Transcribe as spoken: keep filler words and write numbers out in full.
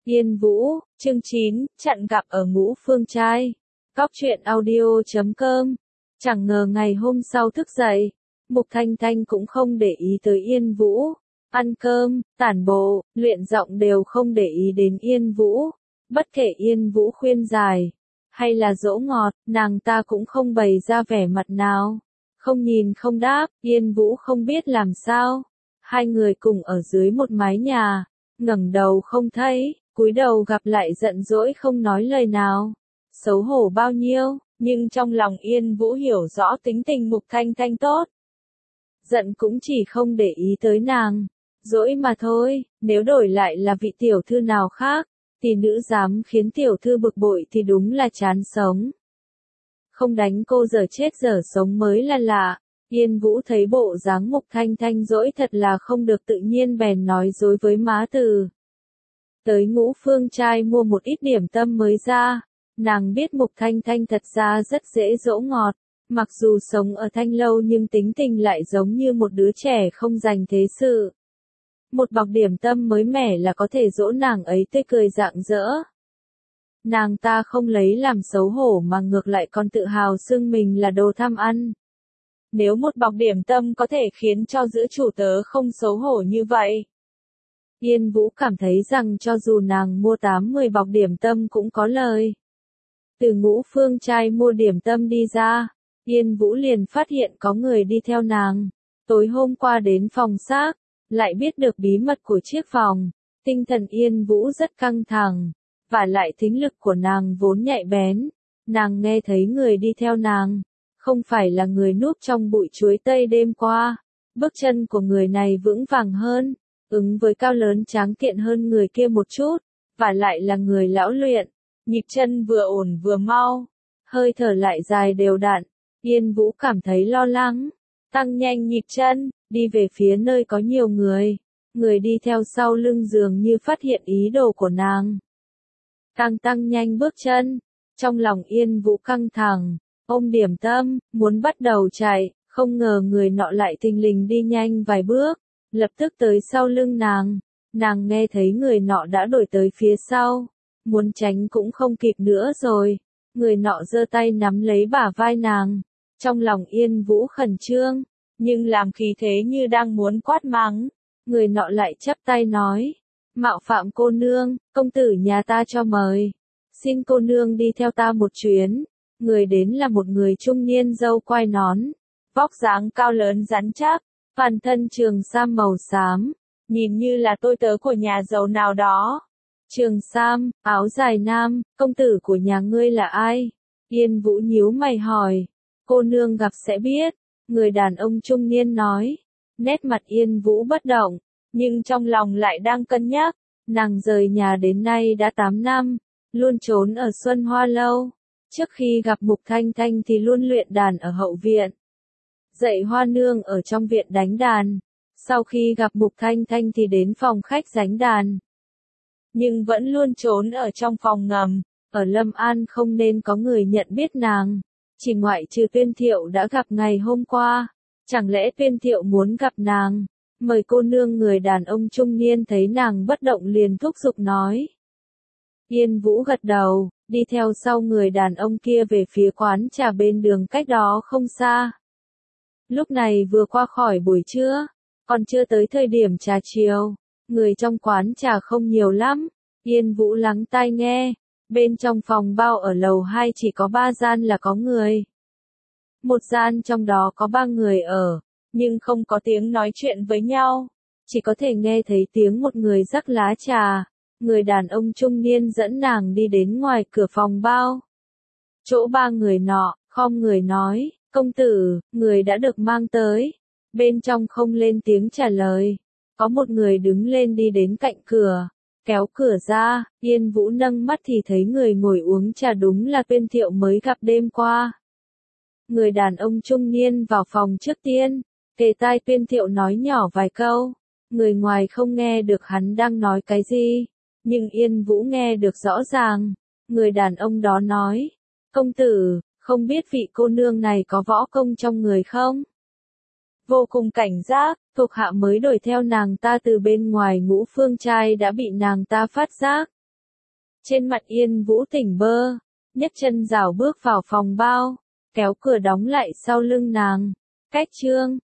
Yên Vũ, chương chín, chặn gặp ở Ngũ Phương Trai. Cóc truyện audio chấm com. Chẳng ngờ ngày hôm sau thức dậy, Mục Thanh Thanh cũng không để ý tới Yên Vũ. Ăn cơm, tản bộ, luyện giọng đều không để ý đến Yên Vũ. Bất kể Yên Vũ khuyên giải, hay là dỗ ngọt, nàng ta cũng không bày ra vẻ mặt nào. Không nhìn không đáp, Yên Vũ không biết làm sao. Hai người cùng ở dưới một mái nhà, ngẩng đầu không thấy, cúi đầu gặp lại giận dỗi không nói lời nào. Xấu hổ bao nhiêu, nhưng trong lòng Yên Vũ hiểu rõ tính tình Mục Thanh Thanh tốt. Giận cũng chỉ không để ý tới nàng, dỗi mà thôi, nếu đổi lại là vị tiểu thư nào khác, thì nữ dám khiến tiểu thư bực bội thì đúng là chán sống. Không đánh cô giờ chết giờ sống mới là lạ. Yên Vũ thấy bộ dáng Mục Thanh Thanh dỗi thật là không được tự nhiên bèn nói dối với má Từ. Tới Ngũ Phương Trai mua một ít điểm tâm mới ra, nàng biết Mục Thanh Thanh thật ra rất dễ dỗ ngọt, mặc dù sống ở Thanh Lâu nhưng tính tình lại giống như một đứa trẻ không dành thế sự. Một bọc điểm tâm mới mẻ là có thể dỗ nàng ấy tươi cười rạng rỡ. Nàng ta không lấy làm xấu hổ mà ngược lại còn tự hào xưng mình là đồ tham ăn. Nếu một bọc điểm tâm có thể khiến cho giữa chủ tớ không xấu hổ như vậy. Yên Vũ cảm thấy rằng cho dù nàng mua tám mười bọc điểm tâm cũng có lời. Từ Ngũ Phương Trai mua điểm tâm đi ra, Yên Vũ liền phát hiện có người đi theo nàng. Tối hôm qua đến phòng xác, lại biết được bí mật của chiếc phòng. Tinh thần Yên Vũ rất căng thẳng, và lại thính lực của nàng vốn nhạy bén. Nàng nghe thấy người đi theo nàng, không phải là người núp trong bụi chuối tây đêm qua. Bước chân của người này vững vàng hơn, ứng với cao lớn tráng kiện hơn người kia một chút, và lại là người lão luyện, nhịp chân vừa ổn vừa mau, hơi thở lại dài đều đặn. Yên Vũ cảm thấy lo lắng, tăng nhanh nhịp chân, đi về phía nơi có nhiều người. Người đi theo sau lưng dường như phát hiện ý đồ của nàng. Càng tăng nhanh bước chân, trong lòng Yên Vũ căng thẳng, ôm điểm tâm, muốn bắt đầu chạy, không ngờ người nọ lại thình lình đi nhanh vài bước, lập tức tới sau lưng nàng. Nàng nghe thấy người nọ đã đuổi tới phía sau, muốn tránh cũng không kịp nữa rồi. Người nọ giơ tay nắm lấy bả vai nàng, trong lòng Yên Vũ khẩn trương, nhưng làm khí thế như đang muốn quát mắng. Người nọ lại chắp tay nói, mạo phạm cô nương, công tử nhà ta cho mời, xin cô nương đi theo ta một chuyến. Người đến là một người trung niên râu quai nón, vóc dáng cao lớn rắn chắc, toàn thân trường sam màu xám, nhìn như là tôi tớ của nhà giàu nào đó. Trường sam, áo dài nam, công tử của nhà ngươi là ai? Yên Vũ nhíu mày hỏi. Cô nương gặp sẽ biết, người đàn ông trung niên nói. Nét mặt Yên Vũ bất động, nhưng trong lòng lại đang cân nhắc. Nàng rời nhà đến nay đã tám năm, luôn trốn ở Xuân Hoa Lâu. Trước khi gặp Mục Thanh Thanh thì luôn luyện đàn ở hậu viện, dạy Hoa nương ở trong viện đánh đàn. Sau khi gặp Mục Thanh Thanh thì đến phòng khách đánh đàn, nhưng vẫn luôn trốn ở trong phòng ngầm. Ở Lâm An không nên có người nhận biết nàng, chỉ ngoại trừ Tuyên Thiệu đã gặp ngày hôm qua. Chẳng lẽ Tuyên Thiệu muốn gặp nàng? Mời cô nương. Người đàn ông trung niên thấy nàng bất động liền thúc giục nói. Yên Vũ gật đầu, đi theo sau người đàn ông kia về phía quán trà bên đường cách đó không xa. Lúc này vừa qua khỏi buổi trưa, còn chưa tới thời điểm trà chiều, người trong quán trà không nhiều lắm. Yên Vũ lắng tai nghe, bên trong phòng bao ở lầu hai chỉ có ba gian là có người. Một gian trong đó có ba người ở, nhưng không có tiếng nói chuyện với nhau, chỉ có thể nghe thấy tiếng một người rắc lá trà. Người đàn ông trung niên dẫn nàng đi đến ngoài cửa phòng bao. Chỗ ba người nọ, khom người nói, công tử, người đã được mang tới. Bên trong không lên tiếng trả lời. Có một người đứng lên đi đến cạnh cửa, kéo cửa ra. Yên Vũ nâng mắt thì thấy người ngồi uống trà đúng là Tuyên Thiệu mới gặp đêm qua. Người đàn ông trung niên vào phòng trước tiên, kề tai Tuyên Thiệu nói nhỏ vài câu. Người ngoài không nghe được hắn đang nói cái gì, nhưng Yên Vũ nghe được rõ ràng. Người đàn ông đó nói, công tử, không biết vị cô nương này có võ công trong người không? Vô cùng cảnh giác, thuộc hạ mới đuổi theo nàng ta từ bên ngoài Ngũ Phương Trai đã bị nàng ta phát giác. Trên mặt Yên Vũ tỉnh bơ, nhấc chân rảo bước vào phòng bao, kéo cửa đóng lại sau lưng nàng. Cách chương